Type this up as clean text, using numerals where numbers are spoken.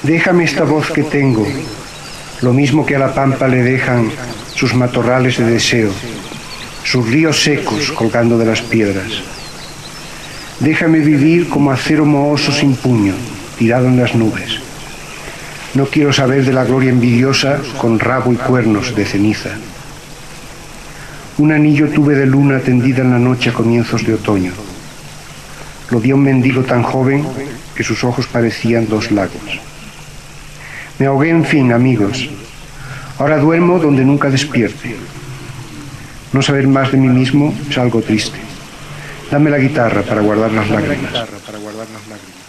Déjame esta voz que tengo, lo mismo que a la pampa le dejan sus matorrales de deseo, sus ríos secos colgando de las piedras. Déjame vivir como acero mohoso sin puño, tirado en las nubes. No quiero saber de la gloria envidiosa con rabo y cuernos de ceniza. Un anillo tuve de luna tendida en la noche a comienzos de otoño. Lo di a un mendigo tan joven que sus ojos parecían 2 lagos. Me ahogué, en fin, amigos. Ahora duermo donde nunca despierte. No saber más de mí mismo es algo triste. Dame la guitarra para guardar las lágrimas.